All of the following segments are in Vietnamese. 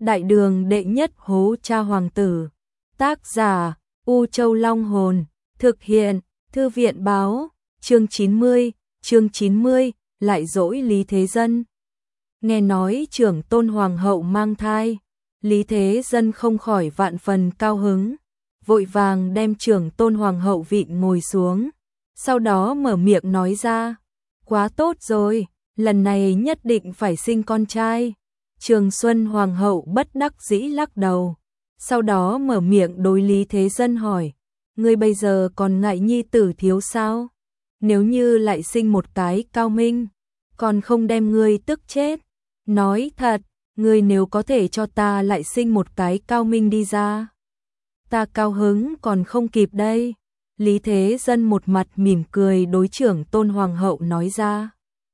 Đại đường đệ nhất hố cha hoàng tử. Tác giả U Châu Long Hồn. Thực hiện Thư viện Báo. Chương 90, lại dỗi Lý Thế Dân. Nghe nói trưởng tôn hoàng hậu mang thai, Lý Thế Dân không khỏi vạn phần cao hứng, vội vàng đem trưởng tôn hoàng hậu vịn ngồi xuống, sau đó mở miệng nói ra, quá tốt rồi, lần này nhất định phải sinh con trai. Trường Xuân hoàng hậu bất đắc dĩ lắc đầu, sau đó mở miệng đối Lý Thế Dân hỏi, ngươi bây giờ còn ngại nhi tử thiếu sao? Nếu như lại sinh một cái Cao Minh, còn không đem ngươi tức chết. Nói thật, ngươi nếu có thể cho ta lại sinh một cái Cao Minh đi ra, ta cao hứng còn không kịp đây. Lý Thế Dân một mặt mỉm cười đối trưởng tôn hoàng hậu nói ra.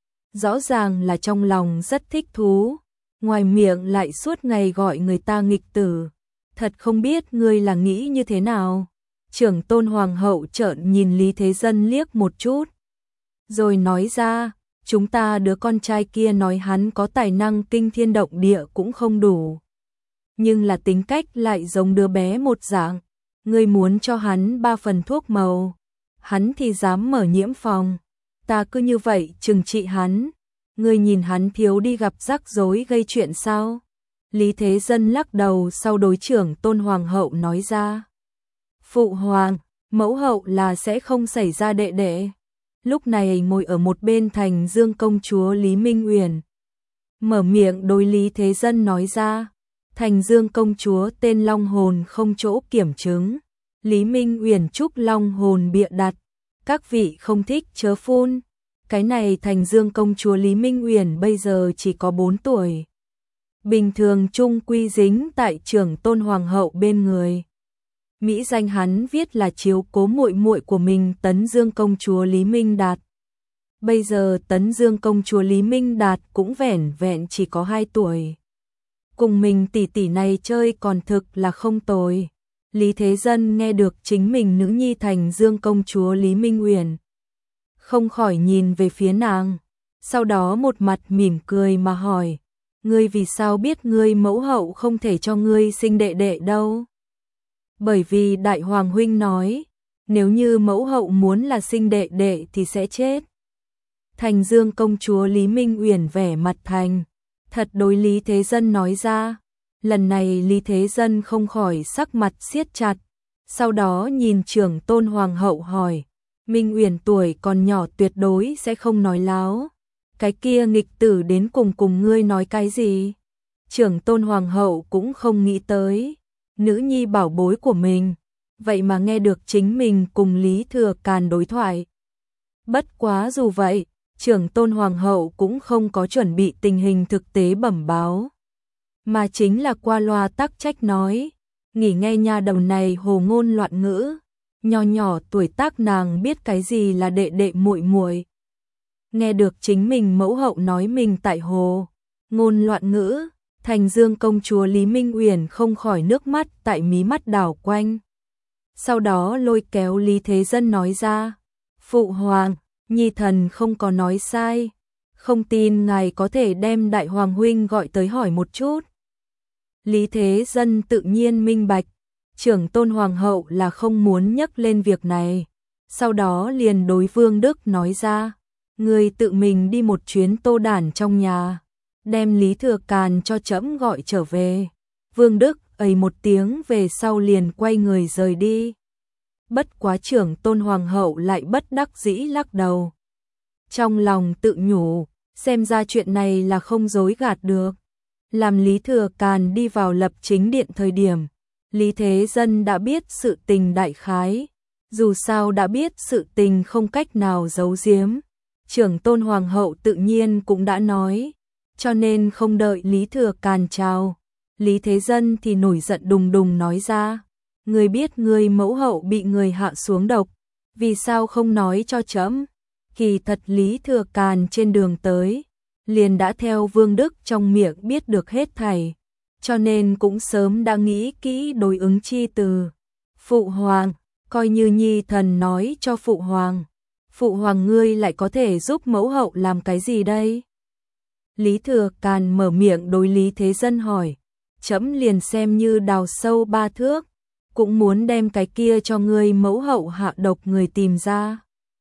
Rõ ràng là trong lòng rất thích thú, ngoài miệng lại suốt ngày gọi người ta nghịch tử. Thật không biết ngươi là nghĩ như thế nào. Trưởng tôn hoàng hậu trợn nhìn Lý Thế Dân liếc một chút, rồi nói ra, chúng ta đứa con trai kia nói hắn có tài năng kinh thiên động địa cũng không đủ, nhưng là tính cách lại giống đứa bé một dạng. Ngươi muốn cho hắn 3 phần thuốc màu, hắn thì dám mở nhiễm phòng. Ta cứ như vậy trừng trị hắn, ngươi nhìn hắn thiếu đi gặp rắc rối gây chuyện sao? Lý Thế Dân lắc đầu, sau đối trưởng tôn hoàng hậu nói ra, phụ hoàng, mẫu hậu là sẽ không xảy ra đệ đệ. Lúc này ngồi ở một bên Thành Dương công chúa Lý Minh Uyển mở miệng đối Lý Thế Dân nói ra. Thành Dương công chúa tên long hồn không chỗ kiểm chứng, Lý Minh Uyển chúc long hồn bịa đặt, các vị không thích chớ phun. Cái này Thành Dương công chúa Lý Minh Uyển bây giờ chỉ có 4 tuổi, bình thường chung quy dính tại trưởng tôn hoàng hậu bên người. Mỹ danh hắn viết là chiếu cố muội muội của mình Tấn Dương công chúa Lý Minh Đạt. Bây giờ Tấn Dương công chúa Lý Minh Đạt cũng vẻn vẹn chỉ có 2 tuổi. Cùng mình tỷ tỷ này chơi còn thực là không tồi. Lý Thế Dân nghe được chính mình nữ nhi Thành Dương công chúa Lý Minh Uyển, không khỏi nhìn về phía nàng, sau đó một mặt mỉm cười mà hỏi, ngươi vì sao biết ngươi mẫu hậu không thể cho ngươi sinh đệ đệ đâu? Bởi vì đại hoàng huynh nói, nếu như mẫu hậu muốn là sinh đệ đệ thì sẽ chết. Thành Dương công chúa Lý Minh Uyển vẻ mặt thành thật đối Lý Thế Dân nói ra. Lần này Lý Thế Dân không khỏi sắc mặt siết chặt, sau đó nhìn trưởng tôn hoàng hậu hỏi, Minh Uyển tuổi còn nhỏ tuyệt đối sẽ không nói láo, cái kia nghịch tử đến cùng ngươi nói cái gì? Trưởng tôn hoàng hậu cũng không nghĩ tới, nữ nhi bảo bối của mình, vậy mà nghe được chính mình cùng Lý Thừa Càn đối thoại. Bất quá dù vậy, trưởng tôn hoàng hậu cũng không có chuẩn bị tình hình thực tế bẩm báo, mà chính là qua loa tắc trách nói, nghỉ nghe nha đầu này hồ ngôn loạn ngữ, nho nhỏ tuổi tác nàng biết cái gì là đệ đệ muội muội. Nghe được chính mình mẫu hậu nói mình tại hồ ngôn loạn ngữ, Thành Dương công chúa Lý Minh Uyển không khỏi nước mắt tại mí mắt đảo quanh. Sau đó lôi kéo Lý Thế Dân nói ra, phụ hoàng, nhi thần không có nói sai, không tin ngài có thể đem đại hoàng huynh gọi tới hỏi một chút. Lý Thế Dân tự nhiên minh bạch, trưởng tôn hoàng hậu là không muốn nhắc lên việc này, sau đó liền đối Vương Đức nói ra, người tự mình đi một chuyến Tô Đản trong nhà, đem Lý Thừa Càn cho trẫm gọi trở về. Vương Đức ầy một tiếng về sau liền quay người rời đi. Bất quá trưởng tôn hoàng hậu lại bất đắc dĩ lắc đầu, trong lòng tự nhủ, xem ra chuyện này là không dối gạt được. Làm Lý Thừa Càn đi vào lập chính điện thời điểm, Lý Thế Dân đã biết sự tình đại khái, dù sao đã biết sự tình không cách nào giấu giếm, trưởng tôn hoàng hậu tự nhiên cũng đã nói, cho nên không đợi Lý Thừa Càn chào, Lý Thế Dân thì nổi giận đùng đùng nói ra, ngươi biết ngươi mẫu hậu bị người hạ xuống độc, vì sao không nói cho trẫm? Kỳ thật Lý Thừa Càn trên đường tới, liền đã theo Vương Đức trong miệng biết được hết thảy, cho nên cũng sớm đã nghĩ kỹ đối ứng chi từ. Phụ hoàng, coi như nhi thần nói cho phụ hoàng ngươi lại có thể giúp mẫu hậu làm cái gì đây? Lý Thừa Càn mở miệng đối Lý Thế Dân hỏi, trẫm liền xem như đào sâu 3 thước, cũng muốn đem cái kia cho ngươi mẫu hậu hạ độc người tìm ra.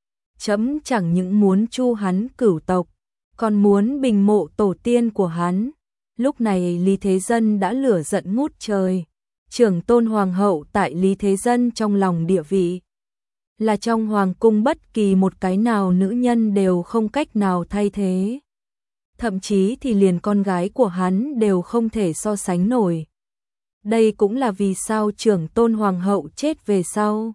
Trẫm chẳng những muốn chu hắn cửu tộc, còn muốn bình mộ tổ tiên của hắn. Lúc này Lý Thế Dân đã lửa giận ngút trời. Trưởng tôn hoàng hậu tại Lý Thế Dân trong lòng địa vị là trong hoàng cung bất kỳ một cái nào nữ nhân đều không cách nào thay thế. Thậm chí thì liền con gái của hắn đều không thể so sánh nổi. Đây cũng là vì sao trưởng tôn hoàng hậu chết về sau,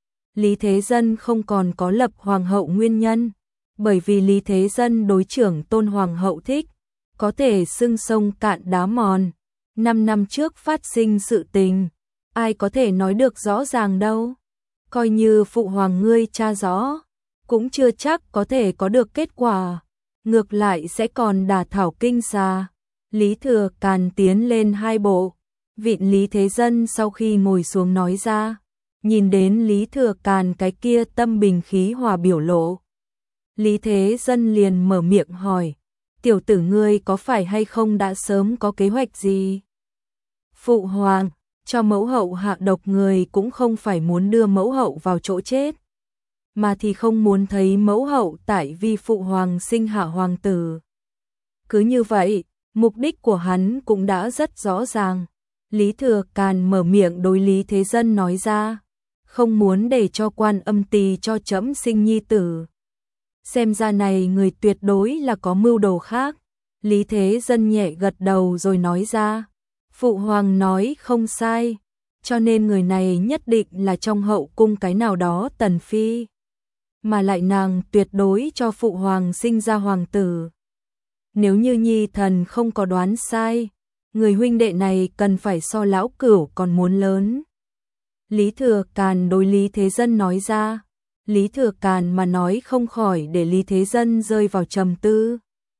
Lý Thế Dân không còn có lập hoàng hậu nguyên nhân. Bởi vì Lý Thế Dân đối trưởng tôn hoàng hậu thích, có thể xưng sông cạn đá mòn. 5 năm trước phát sinh sự tình, ai có thể nói được rõ ràng đâu. Coi như phụ hoàng ngươi tra rõ, cũng chưa chắc có thể có được kết quả. Ngược lại sẽ còn đả thảo kinh xà. Lý Thừa Càn tiến lên 2 bộ. Vịn Lý Thế Dân sau khi ngồi xuống nói ra. Nhìn đến Lý Thừa Càn cái kia tâm bình khí hòa biểu lộ, Lý Thế Dân liền mở miệng hỏi, tiểu tử ngươi có phải hay không đã sớm có kế hoạch gì? Phụ hoàng, cho mẫu hậu hạ độc người cũng không phải muốn đưa mẫu hậu vào chỗ chết, mà thì không muốn thấy mẫu hậu tại vì phụ hoàng sinh hạ hoàng tử. Cứ như vậy, mục đích của hắn cũng đã rất rõ ràng. Lý Thừa Càn mở miệng đối Lý Thế Dân nói ra, không muốn để cho Quan Âm tỳ cho trẫm sinh nhi tử. Xem ra này người tuyệt đối là có mưu đồ khác. Lý Thế Dân nhẹ gật đầu rồi nói ra, phụ hoàng nói không sai, cho nên người này nhất định là trong hậu cung cái nào đó tần phi, mà lại nàng tuyệt đối cho phụ hoàng sinh ra hoàng tử. Nếu như nhi thần không có đoán sai, người huynh đệ này cần phải so lão cửu còn muốn lớn. Lý Thừa Càn đối Lý Thế Dân nói ra. Lý Thừa Càn mà nói không khỏi để Lý Thế Dân rơi vào trầm tư.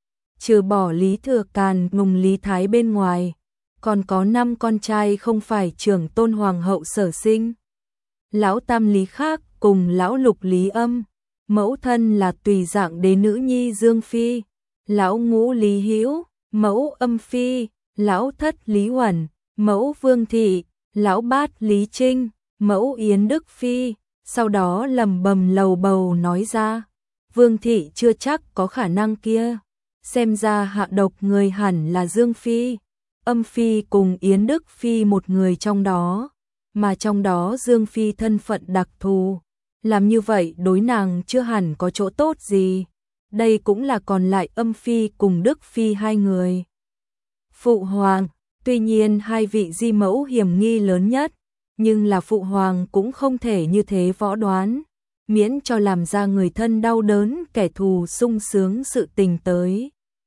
Trừ bỏ Lý Thừa Càn cùng Lý Thái bên ngoài, còn có 5 con trai không phải trưởng tôn hoàng hậu sở sinh. Lão Tam Lý Khác cùng lão Lục Lý Âm, mẫu thân là tùy dạng đế nữ nhi Dương Phi, lão Ngũ Lý Hữu, mẫu Âm Phi, lão Thất Lý Huẩn, mẫu Vương Thị, lão Bát Lý Trinh, mẫu Yến Đức Phi. Sau đó lầm bầm lầu bầu nói ra, Vương Thị chưa chắc có khả năng kia, xem ra hạ độc người hẳn là Dương Phi, Âm Phi cùng Yến Đức Phi một người trong đó, mà trong đó Dương Phi thân phận đặc thù, làm như vậy đối nàng chưa hẳn có chỗ tốt gì, đây cũng là còn lại Âm Phi cùng Đức Phi 2 người. Phụ hoàng, tuy nhiên 2 vị di mẫu hiểm nghi lớn nhất, nhưng là phụ hoàng cũng không thể như thế võ đoán, miễn cho làm ra người thân đau đớn kẻ thù sung sướng sự tình tới.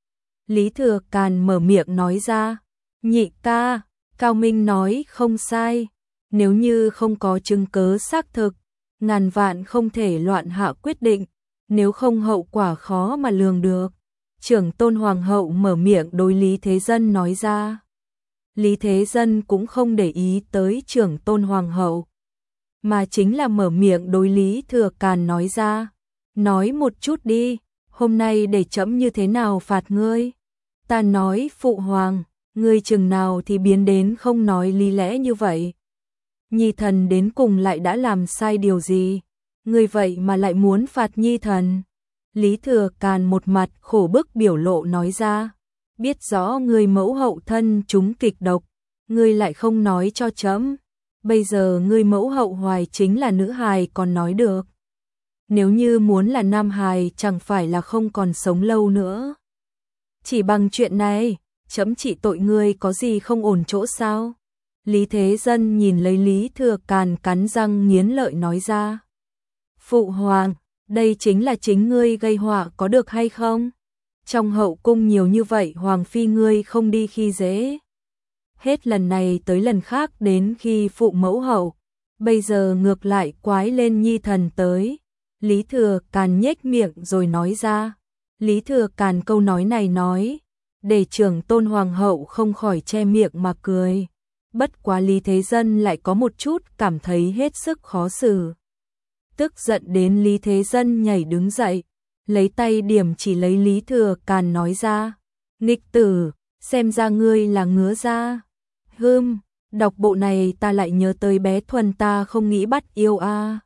Lý Thừa Càn mở miệng nói ra, nhị ca, Cao Minh nói không sai, nếu như không có chứng cớ xác thực, ngàn vạn không thể loạn hạ quyết định, nếu không hậu quả khó mà lường được. Trưởng tôn hoàng hậu mở miệng đối Lý Thế Dân nói ra. Lý Thế Dân cũng không để ý tới trưởng tôn hoàng hậu, mà chính là mở miệng đối Lý Thừa Càn nói ra, nói một chút đi, hôm nay để trẫm như thế nào phạt ngươi. Ta nói phụ hoàng, ngươi chừng nào thì biến đến không nói lý lẽ như vậy. Nhi thần đến cùng lại đã làm sai điều gì, ngươi vậy mà lại muốn phạt nhi thần. Lý Thừa Càn một mặt khổ bức biểu lộ nói ra, biết rõ ngươi mẫu hậu thân chúng kịch độc, ngươi lại không nói cho trẫm. Bây giờ ngươi mẫu hậu hoài chính là nữ hài còn nói được. Nếu như muốn là nam hài chẳng phải là không còn sống lâu nữa. Chỉ bằng chuyện này, trẫm trị tội ngươi có gì không ổn chỗ sao? Lý Thế Dân nhìn lấy Lý Thừa Càn cắn răng nghiến lợi nói ra. Phụ hoàng, đây chính là chính ngươi gây họa có được hay không? Trong hậu cung nhiều như vậy hoàng phi ngươi không đi khi dễ. Hết lần này tới lần khác đến khi phụ mẫu hậu, bây giờ ngược lại quái lên nhi thần tới. Lý Thừa Càn nhếch miệng rồi nói ra. Lý Thừa Càn câu nói này nói, để trưởng tôn hoàng hậu không khỏi che miệng mà cười. Bất quá Lý Thế Dân lại có một chút cảm thấy hết sức khó xử. Tức giận đến Lý Thế Dân nhảy đứng dậy, lấy tay điểm chỉ lấy Lý Thừa Càn nói ra. Nghịch tử, xem ra ngươi là ngứa ra. đọc bộ này ta lại nhớ tới bé Thuần, ta không nghĩ bắt yêu a.